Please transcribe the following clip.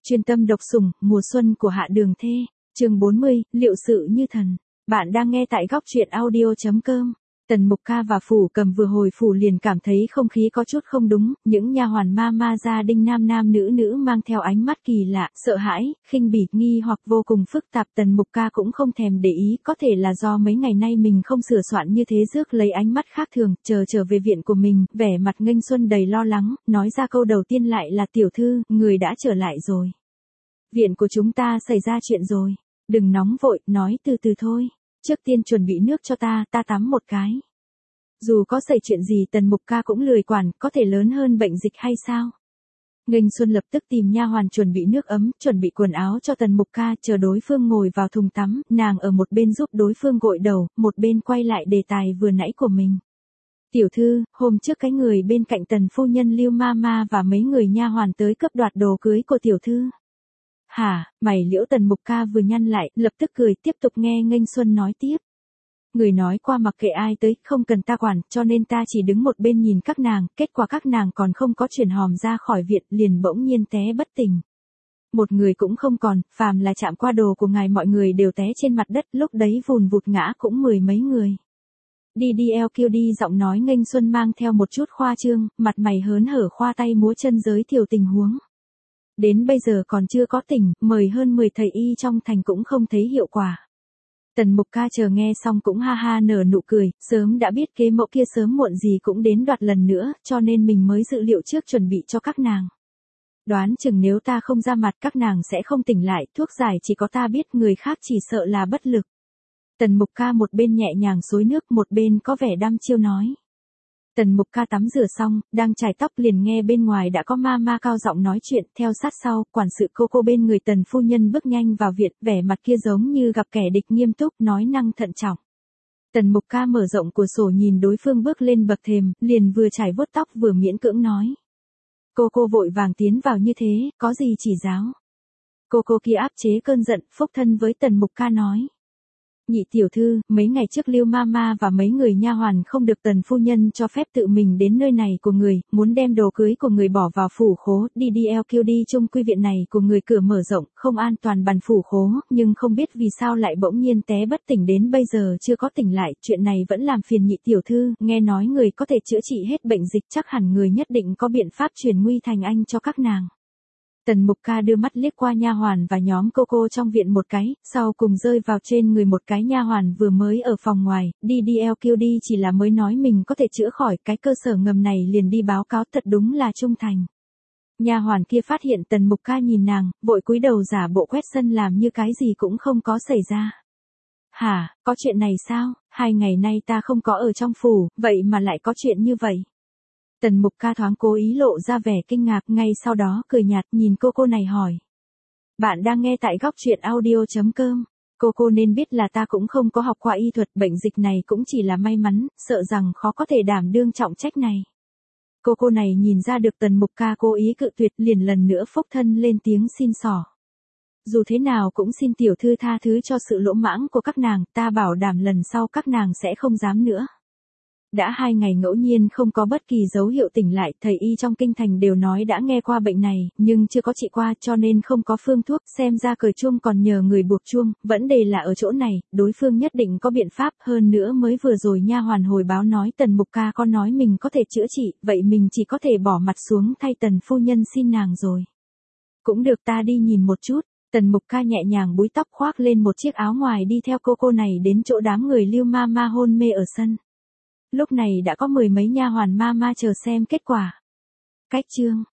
Chuyên tâm độc sủng, mùa xuân của Hạ Đường Thê, chương 40, liệu sự như thần. Bạn đang nghe tại góc truyện audio.com. Tần Mục Ca và Phủ Cầm vừa hồi phủ liền cảm thấy không khí có chút không đúng, những nha hoàn ma gia đình nam nữ mang theo ánh mắt kỳ lạ, sợ hãi, khinh bỉ, nghi hoặc vô cùng phức tạp. Tần Mục Ca cũng không thèm để ý, có thể là do mấy ngày nay mình không sửa soạn như thế, rước lấy ánh mắt khác thường. Trở về viện của mình, vẻ mặt nghênh xuân đầy lo lắng, nói ra câu đầu tiên lại là: tiểu thư, người đã trở lại rồi. Viện của chúng ta xảy ra chuyện rồi. Đừng nóng vội, nói từ từ thôi. Trước tiên chuẩn bị nước cho ta tắm một cái. Dù có xảy chuyện gì Tần Mục Ca cũng lười quản, có thể lớn hơn bệnh dịch hay sao? Nghênh Xuân lập tức tìm nha hoàn chuẩn bị nước ấm, chuẩn bị quần áo cho Tần Mục Ca, chờ đối phương ngồi vào thùng tắm, nàng ở một bên giúp đối phương gội đầu, một bên quay lại đề tài vừa nãy của mình. Tiểu thư, hôm trước cái người bên cạnh Tần phu nhân Lưu Mama và mấy người nha hoàn tới cướp đoạt đồ cưới của tiểu thư. Hả, mày liễu Tần Mục Ca vừa nhăn lại, lập tức cười, tiếp tục nghe Nghênh Xuân nói tiếp. Người nói qua mặc kệ ai tới, không cần ta quản, cho nên ta chỉ đứng một bên nhìn các nàng, kết quả các nàng còn không có chuyển hòm ra khỏi viện, liền bỗng nhiên té bất tỉnh. Một người cũng không còn, phàm là chạm qua đồ của ngài mọi người đều té trên mặt đất, lúc đấy vùn vụt ngã cũng mười mấy người. Đi giọng nói Nghênh Xuân mang theo một chút khoa trương, mặt mày hớn hở khoa tay múa chân giới thiệu tình huống. Đến bây giờ còn chưa có tỉnh, mời hơn 10 thầy y trong thành cũng không thấy hiệu quả. Tần Mục Ca chờ nghe xong cũng ha ha nở nụ cười, sớm đã biết kế mẫu kia sớm muộn gì cũng đến đoạt lần nữa, cho nên mình mới dự liệu trước chuẩn bị cho các nàng. Đoán chừng nếu ta không ra mặt các nàng sẽ không tỉnh lại, thuốc giải chỉ có ta biết, người khác chỉ sợ là bất lực. Tần Mục Ca một bên nhẹ nhàng xối nước, một bên có vẻ đăm chiêu nói. Tần Mục Ca tắm rửa xong, đang chải tóc liền nghe bên ngoài đã có ma cao giọng nói chuyện, theo sát sau, quản sự cô bên người Tần phu nhân bước nhanh vào viện, vẻ mặt kia giống như gặp kẻ địch, nghiêm túc, nói năng thận trọng. Tần Mục Ca mở rộng cửa sổ nhìn đối phương bước lên bậc thềm, liền vừa chải vuốt tóc vừa miễn cưỡng nói. Cô vội vàng tiến vào như thế, có gì chỉ giáo. Cô kia áp chế cơn giận, phúc thân với Tần Mục Ca nói. Nhị tiểu thư, mấy ngày trước Lưu Mama và mấy người nha hoàn không được Tần phu nhân cho phép tự mình đến nơi này của người, muốn đem đồ cưới của người bỏ vào phủ khố, đi chung quy viện này của người cửa mở rộng, không an toàn bằng phủ khố, nhưng không biết vì sao lại bỗng nhiên té bất tỉnh, đến bây giờ chưa có tỉnh lại, chuyện này vẫn làm phiền nhị tiểu thư, nghe nói người có thể chữa trị hết bệnh dịch, chắc hẳn người nhất định có biện pháp truyền nguy thành anh cho các nàng. Tần Mục Ca đưa mắt liếc qua nha hoàn và nhóm cô trong viện một cái, sau cùng rơi vào trên người một cái nha hoàn vừa mới ở phòng ngoài, đi chỉ là mới nói mình có thể chữa khỏi, cái cơ sở ngầm này liền đi báo cáo, thật đúng là trung thành. Nha hoàn kia phát hiện Tần Mục Ca nhìn nàng, vội cúi đầu giả bộ quét sân làm như cái gì cũng không có xảy ra. Hả, có chuyện này sao, 2 ngày nay ta không có ở trong phủ, vậy mà lại có chuyện như vậy. Tần Mục Ca thoáng cố ý lộ ra vẻ kinh ngạc, ngay sau đó cười nhạt nhìn cô này hỏi. Bạn đang nghe tại góc truyện audio.com. Cô nên biết là ta cũng không có học qua y thuật, bệnh dịch này cũng chỉ là may mắn, sợ rằng khó có thể đảm đương trọng trách này. Cô này nhìn ra được Tần Mục Ca cố ý cự tuyệt, liền lần nữa phúc thân lên tiếng xin xỏ. Dù thế nào cũng xin tiểu thư tha thứ cho sự lỗ mãng của các nàng, ta bảo đảm lần sau các nàng sẽ không dám nữa. Đã 2 ngày ngẫu nhiên không có bất kỳ dấu hiệu tỉnh lại, thầy y trong kinh thành đều nói đã nghe qua bệnh này, nhưng chưa có trị qua, cho nên không có phương thuốc, xem ra cởi chuông còn nhờ người buộc chuông, vấn đề là ở chỗ này, đối phương nhất định có biện pháp, hơn nữa mới vừa rồi nha hoàn hồi báo nói Tần Mục Ca có nói mình có thể chữa trị, vậy mình chỉ có thể bỏ mặt xuống thay Tần phu nhân xin nàng rồi. Cũng được, ta đi nhìn một chút. Tần Mục Ca nhẹ nhàng búi tóc, khoác lên một chiếc áo ngoài, đi theo cô này đến chỗ đám người Lưu Mama hôn mê ở sân. Lúc này đã có 10 mấy nha hoàn ma chờ xem kết quả. Cách chương